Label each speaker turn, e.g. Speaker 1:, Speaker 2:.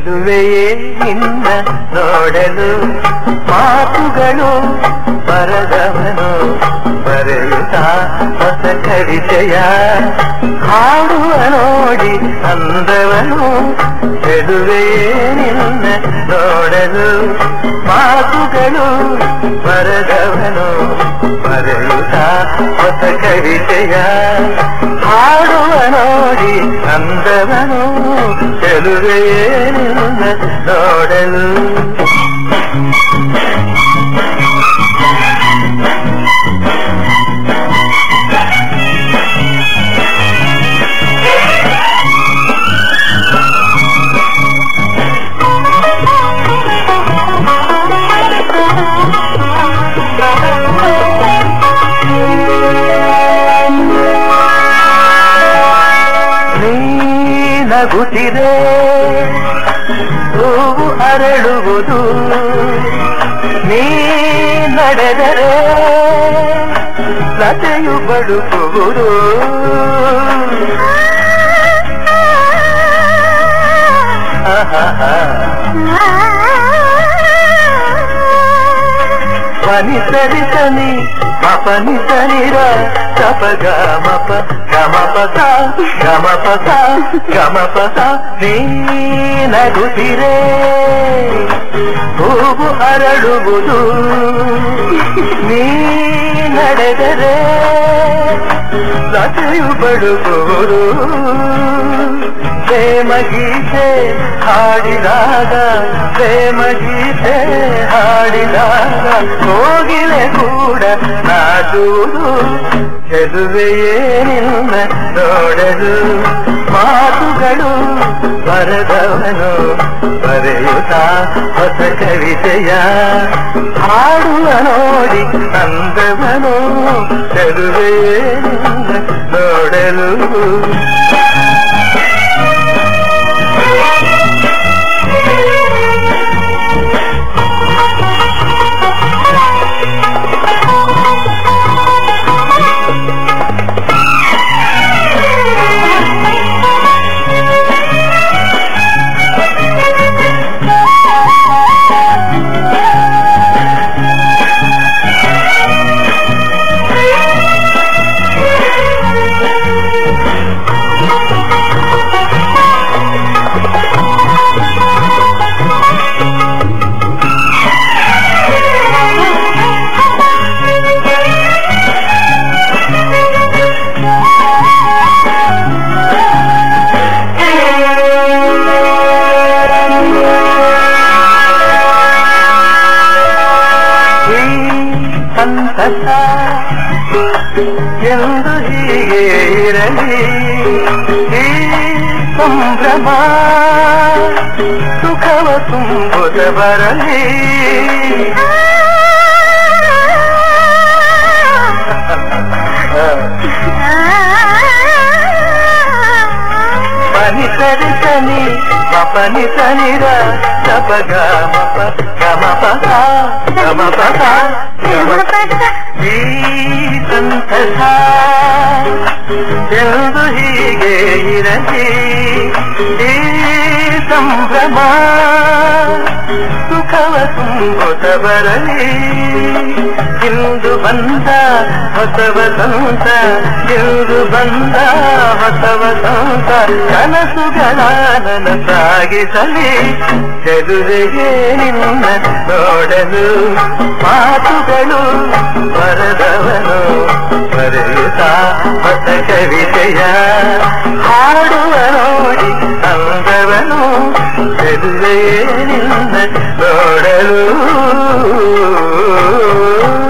Speaker 1: ಚೆಲುವೆಯೇ ನಿನ್ನ ನೋಡಲು ಮಾತುಗಳು ಬರದವನು ಬರೆಯುತ್ತಾ ಹೊಸ ಕವಿತೆಯ ಹಾಡುವ ನೋಡಿ ಅಂದವನು ಚೆಲುವೆಯೇ ನಿನ್ನ ನೋಡಲು ಮಾತುಗಳು ಬರದವನು ಬರೆಯುತ್ತಾ ಹೊಸ ಕವಿತೆಯ ಹಾಡುವ ನೋಡಿ ಅಂದವನು ಚೆಲುವೆಯೇ ನಿನ್ನ ನೋಡಲು ನಗುತ್ತಿದೆ ಹೂವು ಅರಳುವುದು ನೀ ನಡೆದರೆ ಲತೆಯು ಬಡುಕುವುದು ಪನಿ ಸರಿ ಸನಿ ಮಪನಿ ಸನಿರ ಸಪ ಗಮಪ ಗಮಪಸ ಗಮಪಸ ಗಮಪಸ ನೀ ನಗುತ್ತಿರೆ ಹೂವು ಅರಳುವುದು ನೀ ನಡೆದರೆ ಲತೆಯು ಬಡುಕುವುದು ಪ್ರೇಮಗೀತೆ ಹಾಡಿದಾಗ ಪ್ರೇಮಗೀತೆ ಹಾಡಿದಾಗ ಕೋಗಿಲೆ ಕೂಡ ನಾಚುವುದು ಚೆಲುವೆಯೇ ನಿನ್ನ ನೋಡಲು ಮಾತುಗಳು ಬರದವನು ಬರೆಯುತ್ತಾ ಹೊಸ ಕವಿತೆಯ ಹಾಡುವ ನೋಡಿ ಅಂದವನು ಚೆಲುವೆಯೇ ನಿನ್ನ ನೋಡಲು ಎಂದು ಹೀಗೆ ಇರಲಿ ಈ ಸಂಭ್ರಮ ಸುಖವ ತುಂಬುತ್ತ ಬರಲಿ ಪನಿ ಸರಿ ಸನಿ ಮಪನಿ ಸನಿರ ಸಪ ಗಮಪ ಗಮಪಸ ಗಮಪಸ ಗಮಪಸ ಈ ಸಂತಸ ಎಂದು ಹೀಗೆ ಇರಲಿ ಈ ಸಂಭ್ರಮ ಸುಖವ ತುಂಬುತ್ತ ಬರಲಿ ಇಂದು ಬಂದ ಹೊಸ ವಸಂತ ಇಂದು ಬಂದ ಹೊಸ ವಸಂತ ಕನಸುಗಳ ನನಸಾಗಿಸಲಿ ಚೆಲುವೆಯೇ ನಿನ್ನ ನೋಡಲು ಮಾತುಗಳು ಬರದವನು ಬರೆಯುತ್ತಾ ಹೊಸ ಕವಿತೆಯ ಹಾಡುವ ನೋಡಿ ಅಂದವನು ಚೆಲುವೆಯೇ ನಿನ್ನ ನೋಡಲು